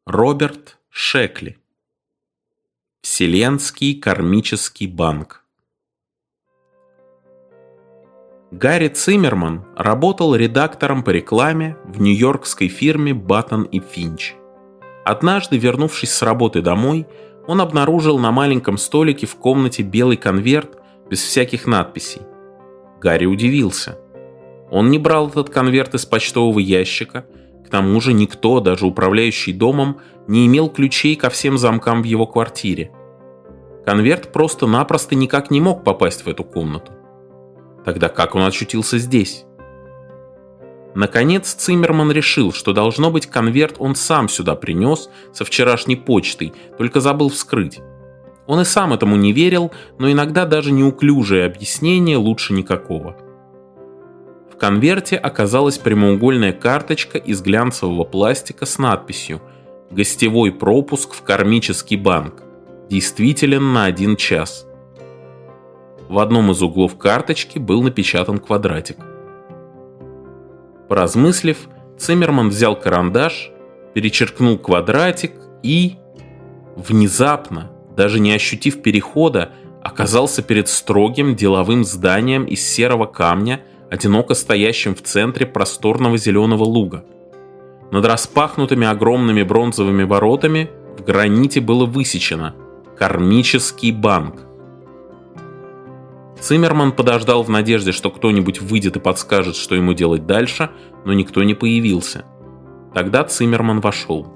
Роберт Шекли. Вселенский кармический банк. Гарри Циммерман работал редактором по рекламе в нью-йоркской фирме Баттон и Финч. Однажды, вернувшись с работы домой, он обнаружил на маленьком столике в комнате белый конверт без всяких надписей. Гарри удивился. Он не брал этот конверт из почтового ящика, к тому же никто, даже управляющий домом, не имел ключей ко всем замкам в его квартире. Конверт просто-напросто никак не мог попасть в эту комнату. Тогда как он очутился здесь? Наконец Циммерман решил, что должно быть конверт он сам сюда принес со вчерашней почтой, только забыл вскрыть. Он и сам этому не верил, но иногда даже неуклюжее объяснение лучше никакого. В конверте оказалась прямоугольная карточка из глянцевого пластика с надписью «Гостевой пропуск в кармический банк. Действителен на 1 час». В одном из углов карточки был напечатан квадратик. Поразмыслив, Циммерман взял карандаш, перечеркнул квадратик и... внезапно, даже не ощутив перехода, оказался перед строгим деловым зданием из серого камня, одиноко стоящим в центре просторного зеленого луга. Над распахнутыми огромными бронзовыми воротами в граните было высечено «Кармический банк». Циммерман подождал в надежде, что кто-нибудь выйдет и подскажет, что ему делать дальше, но никто не появился. Тогда Циммерман вошел.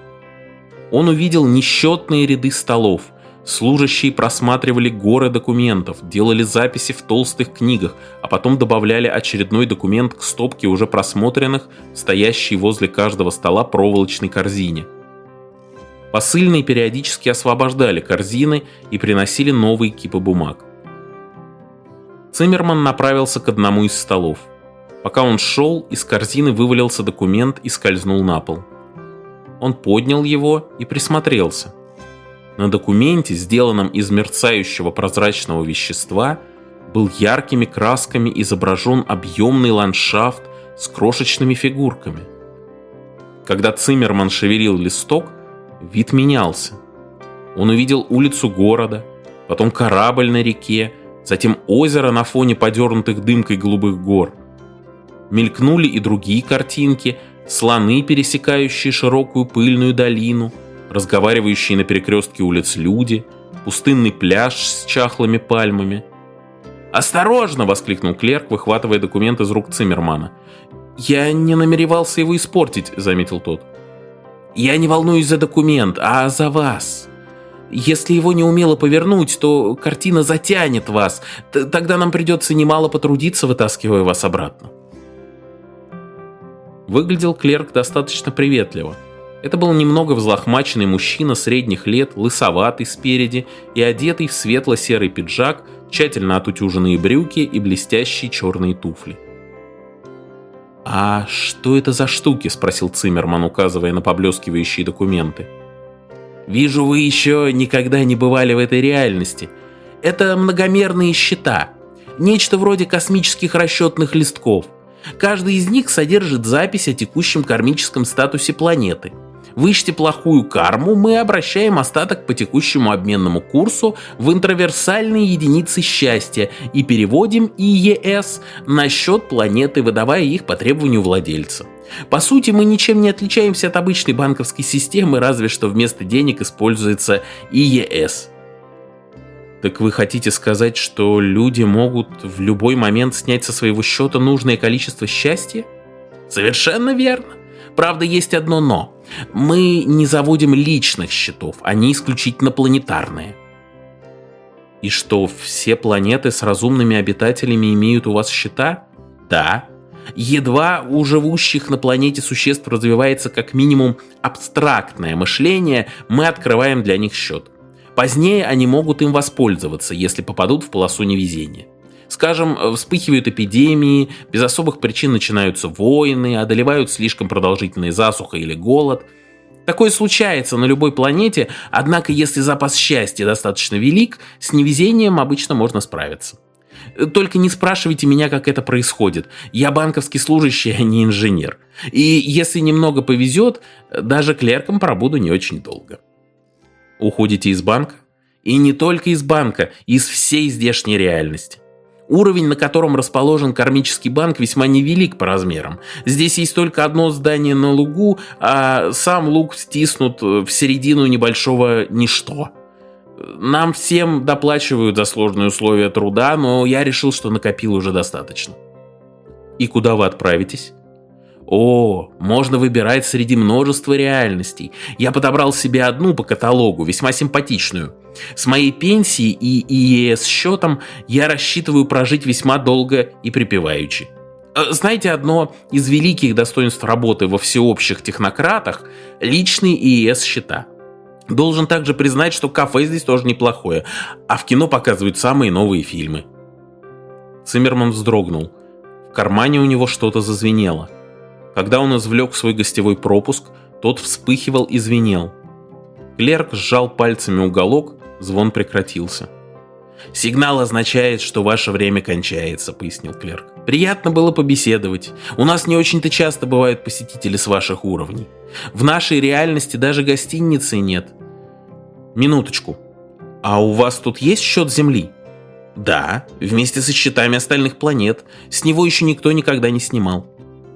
Он увидел несчетные ряды столов. Служащие просматривали горы документов, делали записи в толстых книгах, а потом добавляли очередной документ к стопке уже просмотренных, стоящей возле каждого стола проволочной корзине. Посыльные периодически освобождали корзины и приносили новые кипы бумаг. Циммерман направился к одному из столов. Пока он шел, из корзины вывалился документ и скользнул на пол. Он поднял его и присмотрелся. На документе, сделанном из мерцающего прозрачного вещества, был яркими красками изображен объемный ландшафт с крошечными фигурками. Когда Циммерман шевелил листок, вид менялся. Он увидел улицу города, потом корабль на реке, затем озеро на фоне подернутых дымкой голубых гор. Мелькнули и другие картинки: слоны, пересекающие широкую пыльную долину, разговаривающие на перекрестке улиц люди, пустынный пляж с чахлыми пальмами. «Осторожно!» — воскликнул клерк, выхватывая документ из рук Циммермана. «Я не намеревался его испортить», — заметил тот. «Я не волнуюсь за документ, а за вас. Если его неумело повернуть, то картина затянет вас. Тогда нам придется немало потрудиться, вытаскивая вас обратно». Выглядел клерк достаточно приветливо. Это был немного взлохмаченный мужчина средних лет, лысоватый спереди и одетый в светло-серый пиджак, тщательно отутюженные брюки и блестящие черные туфли. «А что это за штуки?» — спросил Циммерман, указывая на поблескивающие документы. «Вижу, вы еще никогда не бывали в этой реальности. Это многомерные счета, нечто вроде космических расчетных листков. Каждый из них содержит запись о текущем кармическом статусе планеты. Вычтя плохую карму, мы обращаем остаток по текущему обменному курсу в интраверсальные единицы счастья и переводим ИЕС на счет планеты, выдавая их по требованию владельца. По сути, мы ничем не отличаемся от обычной банковской системы, разве что вместо денег используется ИЕС». «Так вы хотите сказать, что люди могут в любой момент снять со своего счета нужное количество счастья?» «Совершенно верно. Правда, есть одно «но». Мы не заводим личных счетов, они исключительно планетарные». «И что, все планеты с разумными обитателями имеют у вас счета?» «Да. Едва у живущих на планете существ развивается как минимум абстрактное мышление, мы открываем для них счет. Позднее они могут им воспользоваться, если попадут в полосу невезения. Скажем, вспыхивают эпидемии, без особых причин начинаются войны, одолевают слишком продолжительные засуха или голод. Такое случается на любой планете, однако если запас счастья достаточно велик, с невезением обычно можно справиться. Только не спрашивайте меня, как это происходит. Я банковский служащий, а не инженер. И если немного повезет, даже клерком пробуду не очень долго. Уходите из банка? И не только из банка, из всей здешней реальности. Уровень, на котором расположен кармический банк, весьма невелик по размерам. Здесь есть только одно здание на лугу, а сам луг стиснут в середину небольшого ничто. Нам всем доплачивают за сложные условия труда, но я решил, что накопил уже достаточно. И куда вы отправитесь? О, можно выбирать среди множества реальностей. Я подобрал себе одну по каталогу, весьма симпатичную. С моей пенсией и ИЕС-счетом я рассчитываю прожить весьма долго и припеваючи. Знаете, одно из великих достоинств работы во всеобщих технократах – личные ИЕС-счета. Должен также признать, что кафе здесь тоже неплохое, а в кино показывают самые новые фильмы. Циммерман вздрогнул. В кармане у него что-то зазвенело. Когда он извлек свой гостевой пропуск, тот вспыхивал и звенел. Клерк сжал пальцами уголок, звон прекратился. «Сигнал означает, что ваше время кончается», — пояснил клерк. «Приятно было побеседовать. У нас не очень-то часто бывают посетители с ваших уровней. В нашей реальности даже гостиницы нет». «Минуточку. А у вас тут есть счет Земли?» «Да, вместе со счетами остальных планет. С него еще никто никогда не снимал».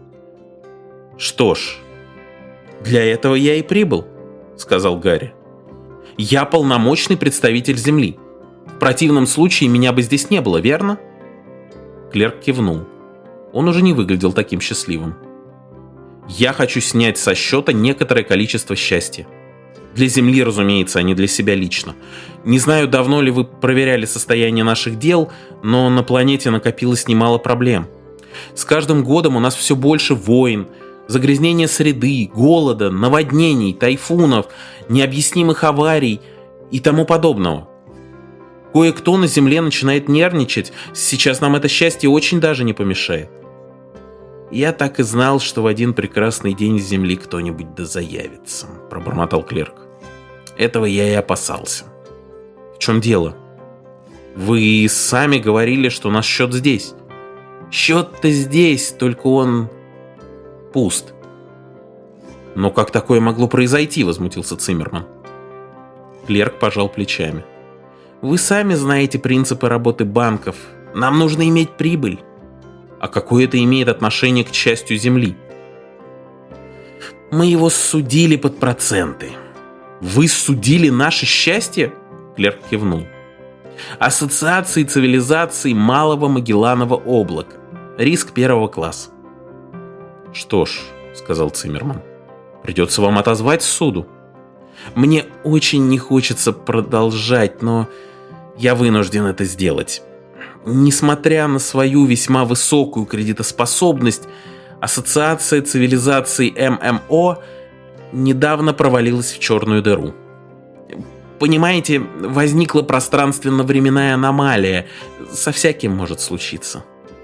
«Что ж, для этого я и прибыл», — сказал Гарри. «Я полномочный представитель Земли. В противном случае меня бы здесь не было, верно?» Клерк кивнул. Он уже не выглядел таким счастливым. «Я хочу снять со счета некоторое количество счастья. Для Земли, разумеется, а не для себя лично. Не знаю, давно ли вы проверяли состояние наших дел, но на планете накопилось немало проблем. С каждым годом у нас все больше войн, загрязнения среды, голода, наводнений, тайфунов, необъяснимых аварий и тому подобного. Кое-кто на Земле начинает нервничать, сейчас нам это счастье очень даже не помешает. Я так и знал, что в один прекрасный день с Земли кто-нибудь да заявится», — пробормотал клерк. «Этого я и опасался». «В чем дело? Вы сами говорили, что наш счет здесь». «Счет-то здесь, только он пуст». «Но как такое могло произойти?» — возмутился Циммерман. Клерк пожал плечами. «Вы сами знаете принципы работы банков. Нам нужно иметь прибыль. А какое это имеет отношение к счастью Земли?» «Мы его судили под проценты». «Вы судили наше счастье?» Клерк кивнул. «Ассоциации цивилизаций Малого Магелланова облака. Риск первого класса». «Что ж», — сказал Циммерман, — «придется вам отозвать суду». «Мне очень не хочется продолжать, но я вынужден это сделать. Несмотря на свою весьма высокую кредитоспособность, Ассоциация цивилизаций ММО недавно провалилась в черную дыру. Понимаете, возникла пространственно-временная аномалия. Со всяким может случиться».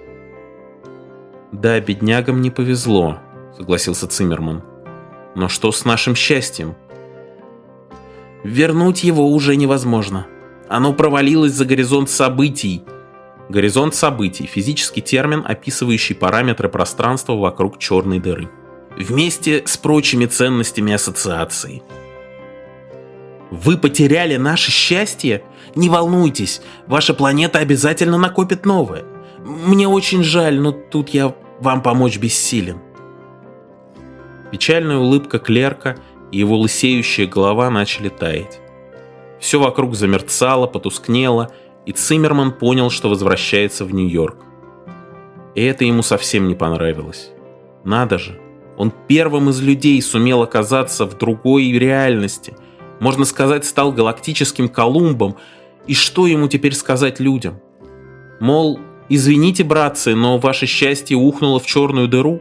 «Да, беднягам не повезло», — согласился Циммерман. «Но что с нашим счастьем?» «Вернуть его уже невозможно. Оно провалилось за горизонт событий». Горизонт событий – физический термин, описывающий параметры пространства вокруг черной дыры. Вместе с прочими ценностями ассоциации. «Вы потеряли наше счастье? Не волнуйтесь, ваша планета обязательно накопит новое. Мне очень жаль, но тут я вам помочь бессилен». Печальная улыбка клерка и его лысеющая голова начали таять. Все вокруг замерцало, потускнело, и Циммерман понял, что возвращается в Нью-Йорк. И это ему совсем не понравилось. Надо же, он первым из людей сумел оказаться в другой реальности. Можно сказать, стал галактическим Колумбом. И что ему теперь сказать людям? Мол, извините, братцы, но ваше счастье ухнуло в черную дыру?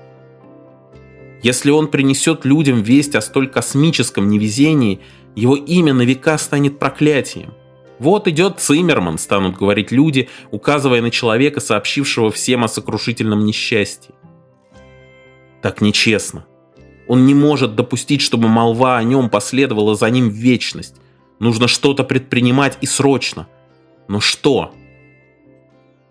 Если он принесет людям весть о столь космическом невезении, его имя на века станет проклятием. «Вот идет Циммерман», — станут говорить люди, указывая на человека, сообщившего всем о сокрушительном несчастье. Так нечестно. Он не может допустить, чтобы молва о нем последовала за ним в вечность. Нужно что-то предпринимать и срочно. Но что?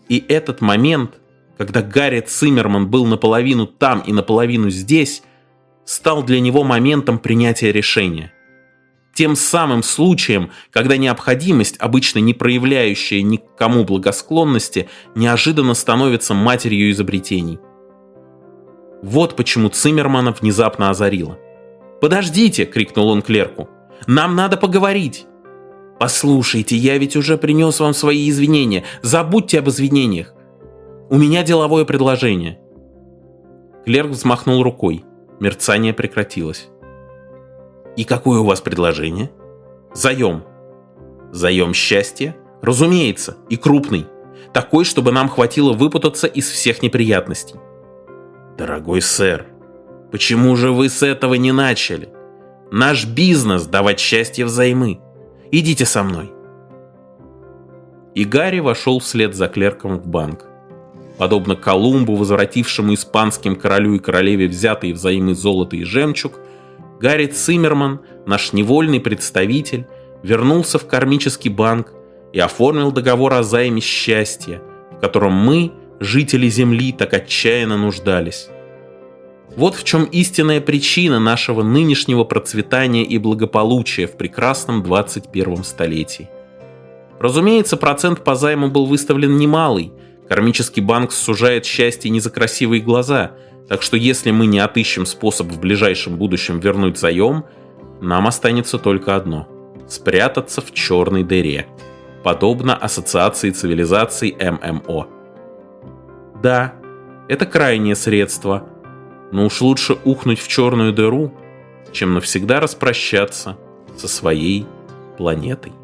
И этот момент, когда Гарри Циммерман был наполовину там и наполовину здесь, стал для него моментом принятия решения. Тем самым случаем, когда необходимость, обычно не проявляющая ни к кому благосклонности, неожиданно становится матерью изобретений. Вот почему Циммермана внезапно озарило. «Подождите!» — крикнул он клерку. «Нам надо поговорить!» «Послушайте, я ведь уже принес вам свои извинения. Забудьте об извинениях. У меня деловое предложение». Клерк взмахнул рукой. Мерцание прекратилось. «И какое у вас предложение?» «Заем». «Заем счастья?» «Разумеется, и крупный. Такой, чтобы нам хватило выпутаться из всех неприятностей». «Дорогой сэр, почему же вы с этого не начали? Наш бизнес — давать счастье взаймы. Идите со мной». И Гарри вошел вслед за клерком в банк. Подобно Колумбу, возвратившему испанским королю и королеве взятые взаймы золото и жемчуг, Гарри Циммерман, наш невольный представитель, вернулся в кармический банк и оформил договор о займе счастья, в котором мы, жители Земли, так отчаянно нуждались. Вот в чем истинная причина нашего нынешнего процветания и благополучия в прекрасном 21 столетии. Разумеется, процент по займу был выставлен немалый. Кармический банк сужает счастье не за красивые глаза, так что если мы не отыщем способ в ближайшем будущем вернуть заем, нам останется только одно – спрятаться в черной дыре, подобно Ассоциации цивилизаций ММО. Да, это крайнее средство, но уж лучше ухнуть в черную дыру, чем навсегда распрощаться со своей планетой.